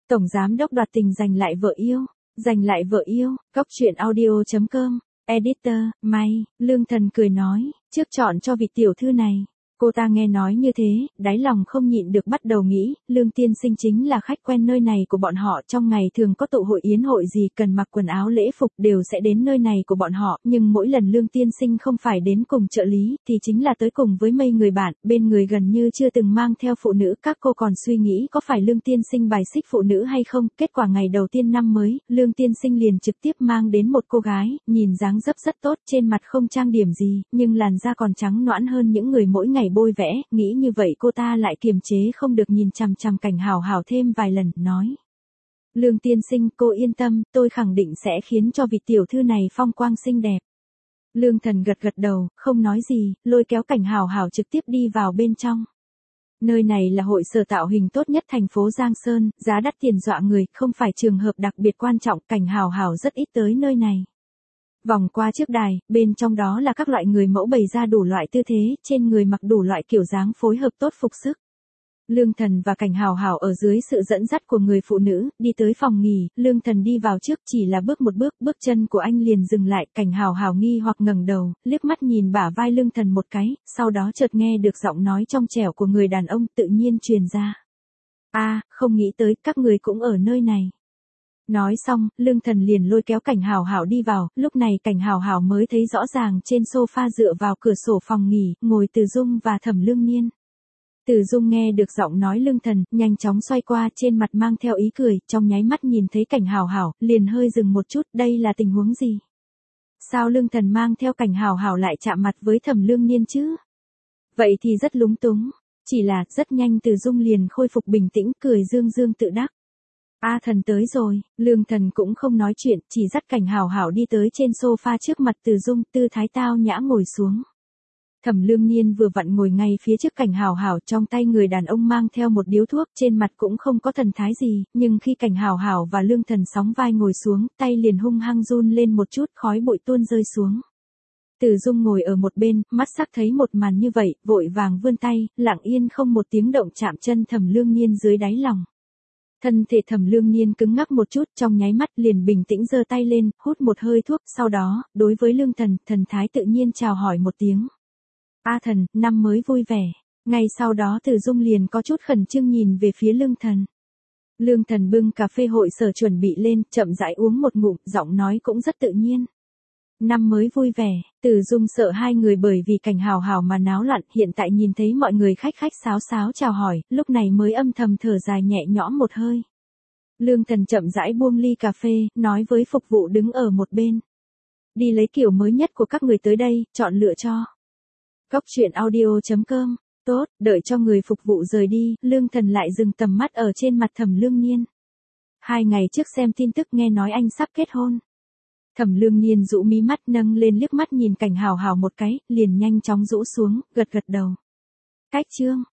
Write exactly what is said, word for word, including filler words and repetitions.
Tổng giám đốc đoạt tình giành lại vợ yêu, giành lại vợ yêu, Cóc truyện audio chấm com, editor, May, Lương Thần cười nói, trước chọn cho vị tiểu thư này. Cô ta nghe nói như thế, đáy lòng không nhịn được bắt đầu nghĩ, Lương tiên sinh chính là khách quen nơi này của bọn họ, trong ngày thường có tụ hội yến hội gì cần mặc quần áo lễ phục đều sẽ đến nơi này của bọn họ, nhưng mỗi lần Lương tiên sinh không phải đến cùng trợ lý, thì chính là tới cùng với mấy người bạn, bên người gần như chưa từng mang theo phụ nữ, các cô còn suy nghĩ có phải Lương tiên sinh bài xích phụ nữ hay không, kết quả ngày đầu tiên năm mới, Lương tiên sinh liền trực tiếp mang đến một cô gái, nhìn dáng dấp rất tốt, trên mặt không trang điểm gì, nhưng làn da còn trắng nõn hơn những người mỗi ngày bôi vẽ, nghĩ như vậy cô ta lại kiềm chế không được nhìn chằm chằm Cảnh Hào Hào thêm vài lần, nói. Lương tiên sinh, cô yên tâm, tôi khẳng định sẽ khiến cho vị tiểu thư này phong quang xinh đẹp. Lương Thần gật gật đầu, không nói gì, lôi kéo Cảnh Hào Hào trực tiếp đi vào bên trong. Nơi này là hội sở tạo hình tốt nhất thành phố Giang Sơn, giá đắt tiền dọa người, không phải trường hợp đặc biệt quan trọng, Cảnh Hào Hào rất ít tới nơi này. Vòng qua trước đài, bên trong đó là các loại người mẫu bày ra đủ loại tư thế, trên người mặc đủ loại kiểu dáng phối hợp tốt phục sức. Lương Thần và Cảnh Hào Hào ở dưới sự dẫn dắt của người phụ nữ, đi tới phòng nghỉ, Lương Thần đi vào trước chỉ là bước một bước, bước chân của anh liền dừng lại, Cảnh Hào Hào nghi hoặc ngẩng đầu, liếc mắt nhìn bả vai Lương Thần một cái, sau đó chợt nghe được giọng nói trong trẻo của người đàn ông tự nhiên truyền ra. A, à, không nghĩ tới các người cũng ở nơi này. Nói xong, Lương Thần liền lôi kéo Cảnh Hào Hào đi vào, lúc này Cảnh Hào Hào mới thấy rõ ràng trên sofa dựa vào cửa sổ phòng nghỉ, ngồi Từ Dung và Thẩm Lương Niên. Từ Dung nghe được giọng nói Lương Thần, nhanh chóng xoay qua, trên mặt mang theo ý cười, trong nháy mắt nhìn thấy Cảnh Hào Hào, liền hơi dừng một chút, đây là tình huống gì? Sao Lương Thần mang theo Cảnh Hào Hào lại chạm mặt với Thẩm Lương Niên chứ? Vậy thì rất lúng túng, chỉ là rất nhanh Từ Dung liền khôi phục bình tĩnh, cười dương dương tự đắc. A Thần tới rồi, Lương Thần cũng không nói chuyện, chỉ dắt Cảnh Hào Hào đi tới trên sofa trước mặt Từ Dung, tư thái tao nhã ngồi xuống. Thẩm Lương Niên vừa vặn ngồi ngay phía trước Cảnh Hào Hào, trong tay người đàn ông mang theo một điếu thuốc, trên mặt cũng không có thần thái gì, nhưng khi Cảnh Hào Hào và Lương Thần sóng vai ngồi xuống, tay liền hung hăng run lên một chút, khói bụi tuôn rơi xuống. Từ Dung ngồi ở một bên, mắt sắc thấy một màn như vậy, vội vàng vươn tay, lặng yên không một tiếng động chạm chân Thẩm Lương Niên dưới đáy lòng. Thân thể Thẩm Lương Niên cứng ngắc một chút, trong nháy mắt liền bình tĩnh giơ tay lên, hút một hơi thuốc, sau đó, đối với Lương Thần, thần thái tự nhiên chào hỏi một tiếng. A Thần, năm mới vui vẻ. Ngay sau đó Từ Dung liền có chút khẩn trương nhìn về phía Lương Thần. Lương Thần bưng cà phê hội sở chuẩn bị lên, chậm rãi uống một ngụm, giọng nói cũng rất tự nhiên. Năm mới vui vẻ, Từ Dung sợ hai người bởi vì Cảnh Hào Hào mà náo loạn, hiện tại nhìn thấy mọi người khách khách sáo sáo chào hỏi, lúc này mới âm thầm thở dài nhẹ nhõm một hơi. Lương Thần chậm rãi buông ly cà phê, nói với phục vụ đứng ở một bên. Đi lấy kiểu mới nhất của các người tới đây, chọn lựa cho. Cóc truyện audio chấm com, tốt, đợi cho người phục vụ rời đi, Lương Thần lại dừng tầm mắt ở trên mặt Thẩm Lương Niên. Hai ngày trước xem tin tức nghe nói anh sắp kết hôn. Thẩm Lương Niên rũ mí mắt nâng lên liếc mắt nhìn Cảnh Hào Hào một cái, liền nhanh chóng rũ xuống, gật gật đầu. Cách chương.